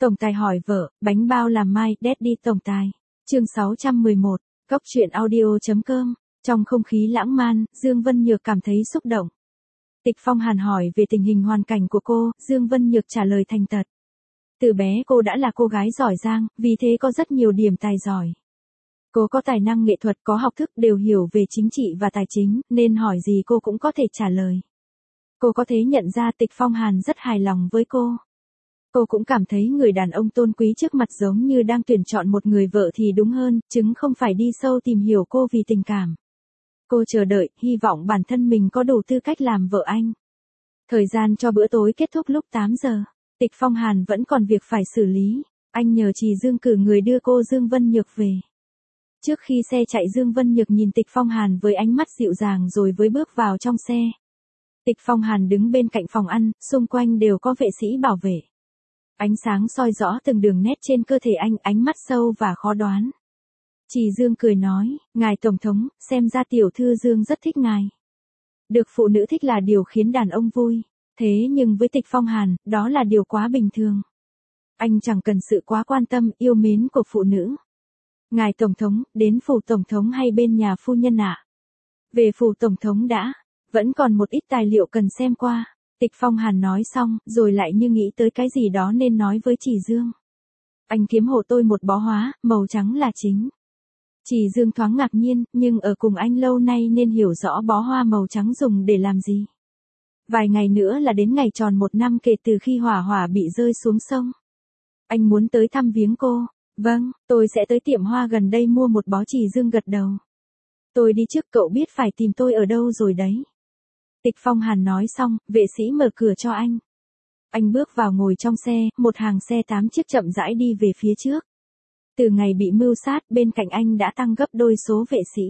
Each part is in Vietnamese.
Tổng tài hỏi vợ, bánh bao làm mai, Daddy tổng tài. Chương 611, Góc truyện audio.com. Trong không khí lãng man, Dương Vân Nhược cảm thấy xúc động. Tịch Phong Hàn hỏi về tình hình hoàn cảnh của cô, Dương Vân Nhược trả lời thành thật. Từ bé cô đã là cô gái giỏi giang, vì thế có rất nhiều điểm tài giỏi. Cô có tài năng nghệ thuật, có học thức, đều hiểu về chính trị và tài chính, nên hỏi gì cô cũng có thể trả lời. Cô có thể nhận ra Tịch Phong Hàn rất hài lòng với cô. Cô cũng cảm thấy người đàn ông tôn quý trước mặt giống như đang tuyển chọn một người vợ thì đúng hơn, chứ không phải đi sâu tìm hiểu cô vì tình cảm. Cô chờ đợi, hy vọng bản thân mình có đủ tư cách làm vợ anh. Thời gian cho bữa tối kết thúc lúc 8 giờ. Tịch Phong Hàn vẫn còn việc phải xử lý. Anh nhờ Trì Dương cử người đưa cô Dương Vân Nhược về. Trước khi xe chạy, Dương Vân Nhược nhìn Tịch Phong Hàn với ánh mắt dịu dàng rồi mới bước vào trong xe. Tịch Phong Hàn đứng bên cạnh phòng ăn, xung quanh đều có vệ sĩ bảo vệ. Ánh sáng soi rõ từng đường nét trên cơ thể anh, ánh mắt sâu và khó đoán. Trì Dương cười nói, ngài Tổng thống, xem ra tiểu thư Dương rất thích ngài. Được phụ nữ thích là điều khiến đàn ông vui. Thế nhưng với Tịch Phong Hàn, đó là điều quá bình thường. Anh chẳng cần sự quá quan tâm, yêu mến của phụ nữ. Ngài Tổng thống, đến phủ Tổng thống hay bên nhà phu nhân ạ? Về phủ Tổng thống đã, vẫn còn một ít tài liệu cần xem qua. Tịch Phong Hàn nói xong, rồi lại như nghĩ tới cái gì đó nên nói với Trì Dương. Anh kiếm hộ tôi một bó hoa, màu trắng là chính. Trì Dương thoáng ngạc nhiên, nhưng ở cùng anh lâu nay nên hiểu rõ bó hoa màu trắng dùng để làm gì. Vài ngày nữa là đến ngày tròn 1 năm kể từ khi hỏa hỏa bị rơi xuống sông. Anh muốn tới thăm viếng cô. Vâng, tôi sẽ tới tiệm hoa gần đây mua một bó. Trì Dương gật đầu. Tôi đi trước, cậu biết phải tìm tôi ở đâu rồi đấy. Tịch Phong Hàn nói xong, vệ sĩ mở cửa cho anh. Anh bước vào ngồi trong xe, một hàng xe 8 chiếc chậm rãi đi về phía trước. Từ ngày bị mưu sát, bên cạnh anh đã tăng gấp đôi số vệ sĩ.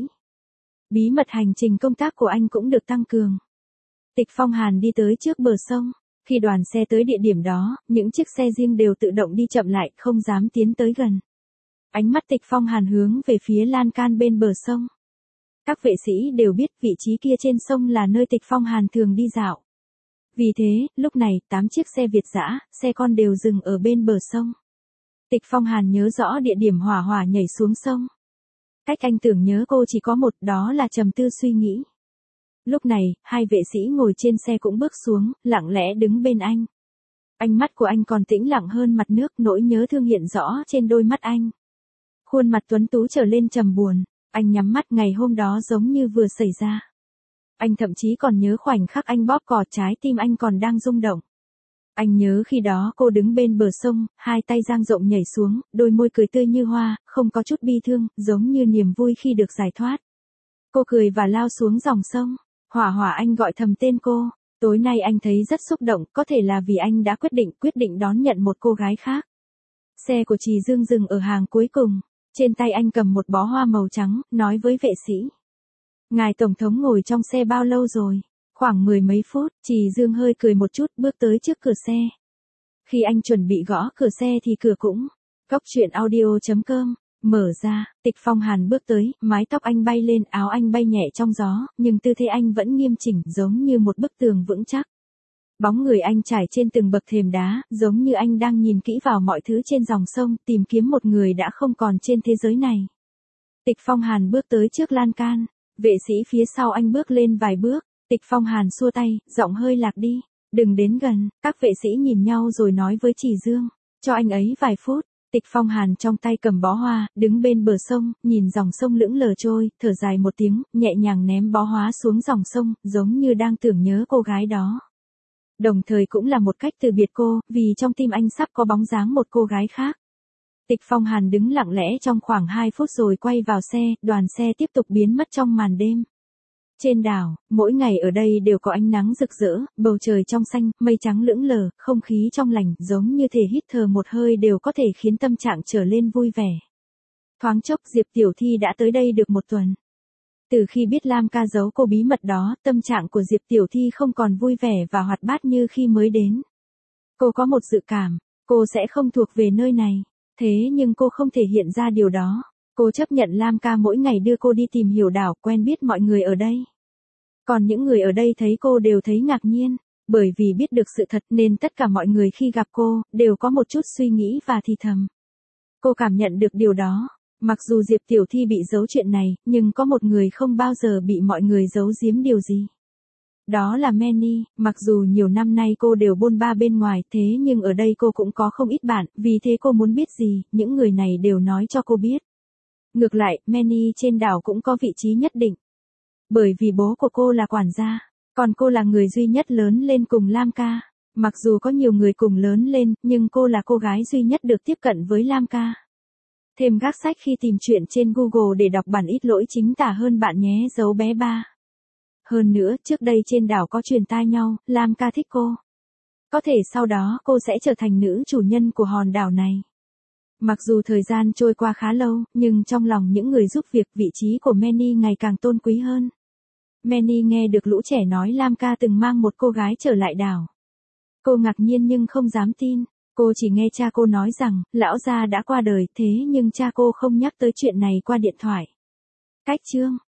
Bí mật hành trình công tác của anh cũng được tăng cường. Tịch Phong Hàn đi tới trước bờ sông. Khi đoàn xe tới địa điểm đó, những chiếc xe riêng đều tự động đi chậm lại, không dám tiến tới gần. Ánh mắt Tịch Phong Hàn hướng về phía lan can bên bờ sông. Các vệ sĩ đều biết vị trí kia trên sông là nơi Tịch Phong Hàn thường đi dạo. Vì thế, lúc này, 8 chiếc xe Việt dã, xe con đều dừng ở bên bờ sông. Tịch Phong Hàn nhớ rõ địa điểm hỏa hỏa nhảy xuống sông. Cách anh tưởng nhớ cô chỉ có một, đó là trầm tư suy nghĩ. Lúc này, hai vệ sĩ ngồi trên xe cũng bước xuống, lặng lẽ đứng bên anh. Ánh mắt của anh còn tĩnh lặng hơn mặt nước, nỗi nhớ thương hiện rõ trên đôi mắt anh. Khuôn mặt tuấn tú trở lên trầm buồn, anh nhắm mắt, ngày hôm đó giống như vừa xảy ra. Anh thậm chí còn nhớ khoảnh khắc anh bóp cò, trái tim anh còn đang rung động. Anh nhớ khi đó cô đứng bên bờ sông, hai tay dang rộng nhảy xuống, đôi môi cười tươi như hoa, không có chút bi thương, giống như niềm vui khi được giải thoát. Cô cười và lao xuống dòng sông. Hỏa hỏa, anh gọi thầm tên cô. Tối nay anh thấy rất xúc động, có thể là vì anh đã quyết định đón nhận một cô gái khác. Xe của Trì Dương dừng ở hàng cuối cùng. Trên tay anh cầm một bó hoa màu trắng, nói với vệ sĩ. Ngài Tổng thống ngồi trong xe bao lâu rồi? Khoảng 10 mấy phút. Trì Dương hơi cười một chút, bước tới trước cửa xe. Khi anh chuẩn bị gõ cửa xe thì cửa cũng. Góc truyện audio.com. Mở ra, Tịch Phong Hàn bước tới, mái tóc anh bay lên, áo anh bay nhẹ trong gió, nhưng tư thế anh vẫn nghiêm chỉnh, giống như một bức tường vững chắc. Bóng người anh trải trên từng bậc thềm đá, giống như anh đang nhìn kỹ vào mọi thứ trên dòng sông, tìm kiếm một người đã không còn trên thế giới này. Tịch Phong Hàn bước tới trước lan can, vệ sĩ phía sau anh bước lên vài bước, Tịch Phong Hàn xua tay, giọng hơi lạc đi, đừng đến gần. Các vệ sĩ nhìn nhau rồi nói với Trì Dương, cho anh ấy vài phút. Tịch Phong Hàn trong tay cầm bó hoa, đứng bên bờ sông, nhìn dòng sông lững lờ trôi, thở dài một tiếng, nhẹ nhàng ném bó hoa xuống dòng sông, giống như đang tưởng nhớ cô gái đó. Đồng thời cũng là một cách từ biệt cô, vì trong tim anh sắp có bóng dáng một cô gái khác. Tịch Phong Hàn đứng lặng lẽ trong khoảng 2 phút rồi quay vào xe, đoàn xe tiếp tục biến mất trong màn đêm. Trên đảo, mỗi ngày ở đây đều có ánh nắng rực rỡ, bầu trời trong xanh, mây trắng lững lờ, không khí trong lành, giống như thể hít thở một hơi đều có thể khiến tâm trạng trở lên vui vẻ. Thoáng chốc Diệp Tiểu Thi đã tới đây được 1 tuần. Từ khi biết Lam Ca giấu cô bí mật đó, tâm trạng của Diệp Tiểu Thi không còn vui vẻ và hoạt bát như khi mới đến. Cô có một dự cảm, cô sẽ không thuộc về nơi này, thế nhưng cô không thể hiện ra điều đó. Cô chấp nhận Lam Ca mỗi ngày đưa cô đi tìm hiểu đảo, quen biết mọi người ở đây. Còn những người ở đây thấy cô đều thấy ngạc nhiên. Bởi vì biết được sự thật nên tất cả mọi người khi gặp cô, đều có một chút suy nghĩ và thì thầm. Cô cảm nhận được điều đó. Mặc dù Diệp Tiểu Thi bị giấu chuyện này, nhưng có một người không bao giờ bị mọi người giấu giếm điều gì. Đó là Manny, mặc dù nhiều năm nay cô đều bôn ba bên ngoài, thế nhưng ở đây cô cũng có không ít bạn, vì thế cô muốn biết gì, những người này đều nói cho cô biết. Ngược lại, Manny trên đảo cũng có vị trí nhất định. Bởi vì bố của cô là quản gia, còn cô là người duy nhất lớn lên cùng Lam Ca. Mặc dù có nhiều người cùng lớn lên, nhưng cô là cô gái duy nhất được tiếp cận với Lam Ca. Thêm gác sách khi tìm chuyện trên Google để đọc bản ít lỗi chính tả hơn bạn nhé dấu bé ba. Hơn nữa, trước đây trên đảo có truyền tai nhau, Lam Ca thích cô. Có thể sau đó cô sẽ trở thành nữ chủ nhân của hòn đảo này. Mặc dù thời gian trôi qua khá lâu, nhưng trong lòng những người giúp việc vị trí của Manny ngày càng tôn quý hơn. Manny nghe được lũ trẻ nói Lam Ca từng mang một cô gái trở lại đảo. Cô ngạc nhiên nhưng không dám tin. Cô chỉ nghe cha cô nói rằng, lão gia đã qua đời thế nhưng cha cô không nhắc tới chuyện này qua điện thoại. Cách chương